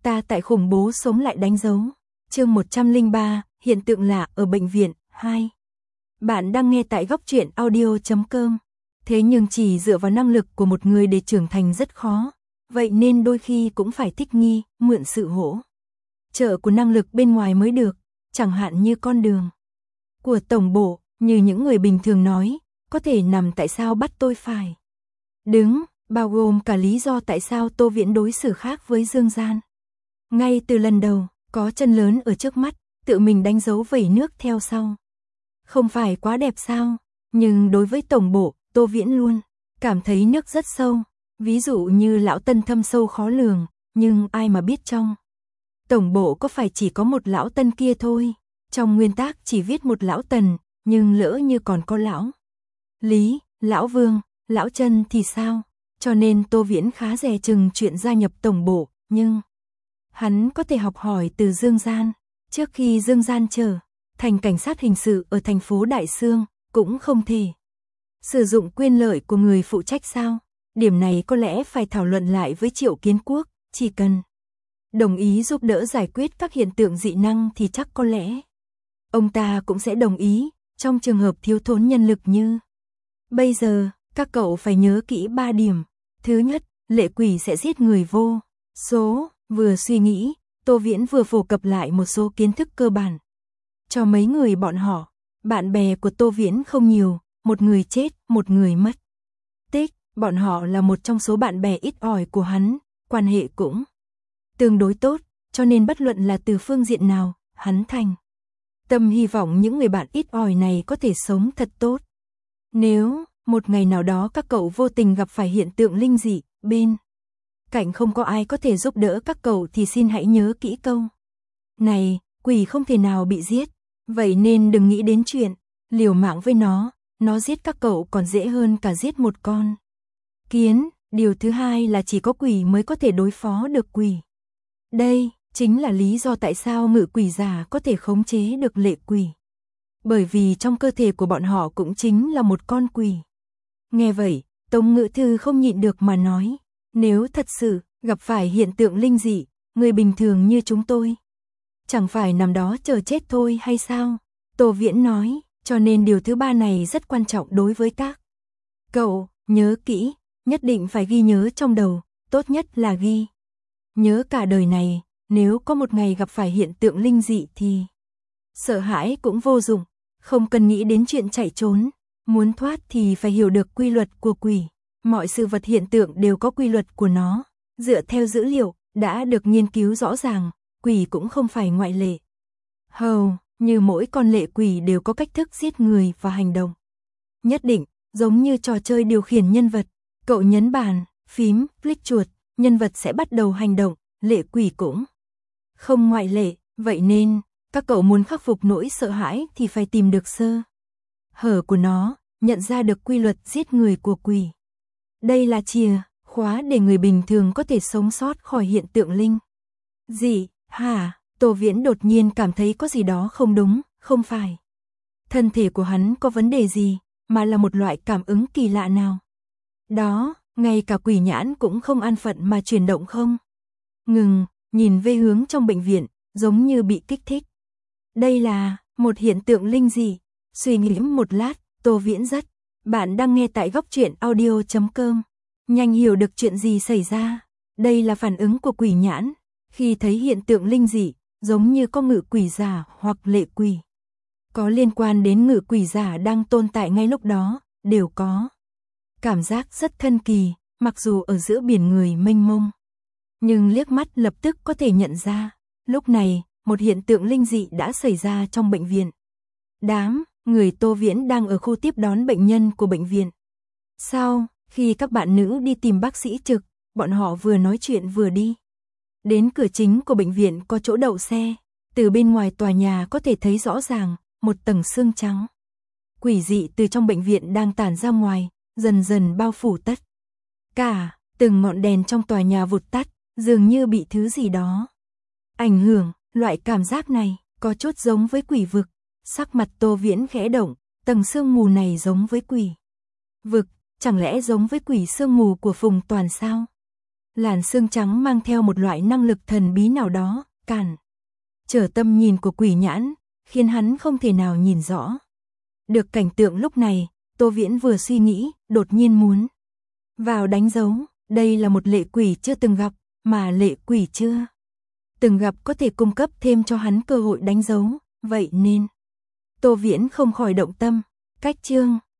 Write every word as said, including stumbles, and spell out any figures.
ta tại khủng bố sống lại đánh dấu. Chương một trăm lẻ ba, hiện tượng lạ ở bệnh viện, hai. Bạn đang nghe tại góc truyện audio chấm com. Thế nhưng chỉ dựa vào năng lực của một người để trưởng thành rất khó, vậy nên đôi khi cũng phải thích nghi, mượn sự hỗ trợ của năng lực bên ngoài mới được, chẳng hạn như con đường của tổng bộ, như những người bình thường nói, có thể nằm tại sao bắt tôi phải đứng, bao gồm cả lý do tại sao Tô Viễn đối xử khác với Dương Gian. Ngay từ lần đầu, có chân lớn ở trước mắt, tự mình đánh dấu vẩy nước theo sau. Không phải quá đẹp sao, nhưng đối với tổng bộ, Tô Viễn luôn cảm thấy nước rất sâu, ví dụ như lão Tân thâm sâu khó lường, nhưng ai mà biết trong tổng bộ có phải chỉ có một lão Tân kia thôi. Trong nguyên tắc chỉ viết một lão Tần, nhưng lỡ như còn có lão Lý, lão Vương, lão Trân thì sao? Cho nên Tô Viễn khá dè chừng chuyện gia nhập tổng bộ, nhưng hắn có thể học hỏi từ Dương Gian. Trước khi Dương Gian trở thành cảnh sát hình sự ở thành phố Đại Sương, cũng không thể sử dụng quyền lợi của người phụ trách sao? Điểm này có lẽ phải thảo luận lại với Triệu Kiến Quốc, chỉ cần đồng ý giúp đỡ giải quyết các hiện tượng dị năng thì chắc có lẽ ông ta cũng sẽ đồng ý, trong trường hợp thiếu thốn nhân lực như bây giờ. Các cậu phải nhớ kỹ ba điểm. Thứ nhất, lệ quỷ sẽ giết người vô số. Vừa suy nghĩ, Tô Viễn vừa phổ cập lại một số kiến thức cơ bản cho mấy người bọn họ. Bạn bè của Tô Viễn không nhiều, một người chết, một người mất tích. Bọn họ là một trong số bạn bè ít ỏi của hắn, quan hệ cũng tương đối tốt, cho nên bất luận là từ phương diện nào, hắn thành tâm hy vọng những người bạn ít ỏi này có thể sống thật tốt. Nếu một ngày nào đó các cậu vô tình gặp phải hiện tượng linh dị, bên cạnh không có ai có thể giúp đỡ các cậu thì xin hãy nhớ kỹ câu này, quỷ không thể nào bị giết, vậy nên đừng nghĩ đến chuyện liều mạng với nó, nó giết các cậu còn dễ hơn cả giết một con kiến. Điều thứ hai là chỉ có quỷ mới có thể đối phó được quỷ. Đây chính là lý do tại sao ngự quỷ giả có thể khống chế được lệ quỷ, bởi vì trong cơ thể của bọn họ cũng chính là một con quỷ. Nghe vậy, Tống Ngự Thư không nhịn được mà nói, nếu thật sự gặp phải hiện tượng linh dị, người bình thường như chúng tôi chẳng phải nằm đó chờ chết thôi hay sao? Tô Viễn nói, cho nên điều thứ ba này rất quan trọng đối với các cậu, nhớ kỹ, nhất định phải ghi nhớ trong đầu, tốt nhất là ghi nhớ cả đời này. Nếu có một ngày gặp phải hiện tượng linh dị thì sợ hãi cũng vô dụng, không cần nghĩ đến chuyện chạy trốn, muốn thoát thì phải hiểu được quy luật của quỷ. Mọi sự vật hiện tượng đều có quy luật của nó, dựa theo dữ liệu đã được nghiên cứu rõ ràng, quỷ cũng không phải ngoại lệ. Hầu như mỗi con lệ quỷ đều có cách thức giết người và hành động nhất định, giống như trò chơi điều khiển nhân vật, cậu nhấn bàn phím, click chuột, nhân vật sẽ bắt đầu hành động, lệ quỷ cũng không ngoại lệ. Vậy nên, các cậu muốn khắc phục nỗi sợ hãi thì phải tìm được sơ hở của nó, nhận ra được quy luật giết người của quỷ. Đây là chìa khóa để người bình thường có thể sống sót khỏi hiện tượng linh dị. Hả? Tô Viễn đột nhiên cảm thấy có gì đó không đúng, không phải thân thể của hắn có vấn đề gì, mà là một loại cảm ứng kỳ lạ nào đó, ngay cả quỷ nhãn cũng không an phận mà chuyển động không ngừng, nhìn về hướng trong bệnh viện, giống như bị kích thích. Đây là một hiện tượng linh dị. Suy nghĩ một lát, Tô Viễn rất, bạn đang nghe tại góc truyện audio chấm com. Nhanh hiểu được chuyện gì xảy ra. Đây là phản ứng của quỷ nhãn khi thấy hiện tượng linh dị, giống như có ngự quỷ giả hoặc lệ quỷ có liên quan đến ngự quỷ giả đang tồn tại ngay lúc đó, đều có cảm giác rất thân kỳ, mặc dù ở giữa biển người mênh mông, nhưng liếc mắt lập tức có thể nhận ra. Lúc này, một hiện tượng linh dị đã xảy ra trong bệnh viện. Đám người Tô Viễn đang ở khu tiếp đón bệnh nhân của bệnh viện. Sau khi các bạn nữ đi tìm bác sĩ trực, bọn họ vừa nói chuyện vừa đi đến cửa chính của bệnh viện có chỗ đậu xe. Từ bên ngoài tòa nhà có thể thấy rõ ràng một tầng sương trắng quỷ dị từ trong bệnh viện đang tản ra ngoài, dần dần bao phủ tất cả. Từng ngọn đèn trong tòa nhà vụt tắt, dường như bị thứ gì đó ảnh hưởng. Loại cảm giác này có chút giống với quỷ vực. Sắc mặt Tô Viễn khẽ động, tầng sương mù này giống với quỷ vực, chẳng lẽ giống với quỷ sương mù của Phùng Toàn sao? Làn xương trắng mang theo một loại năng lực thần bí nào đó, cản trở tầm nhìn của quỷ nhãn, khiến hắn không thể nào nhìn rõ. Được cảnh tượng lúc này, Tô Viễn vừa suy nghĩ, đột nhiên muốn vào đánh dấu, đây là một lệ quỷ chưa từng gặp, mà lệ quỷ chưa từng gặp có thể cung cấp thêm cho hắn cơ hội đánh dấu, vậy nên Tô Viễn không khỏi động tâm, cách chương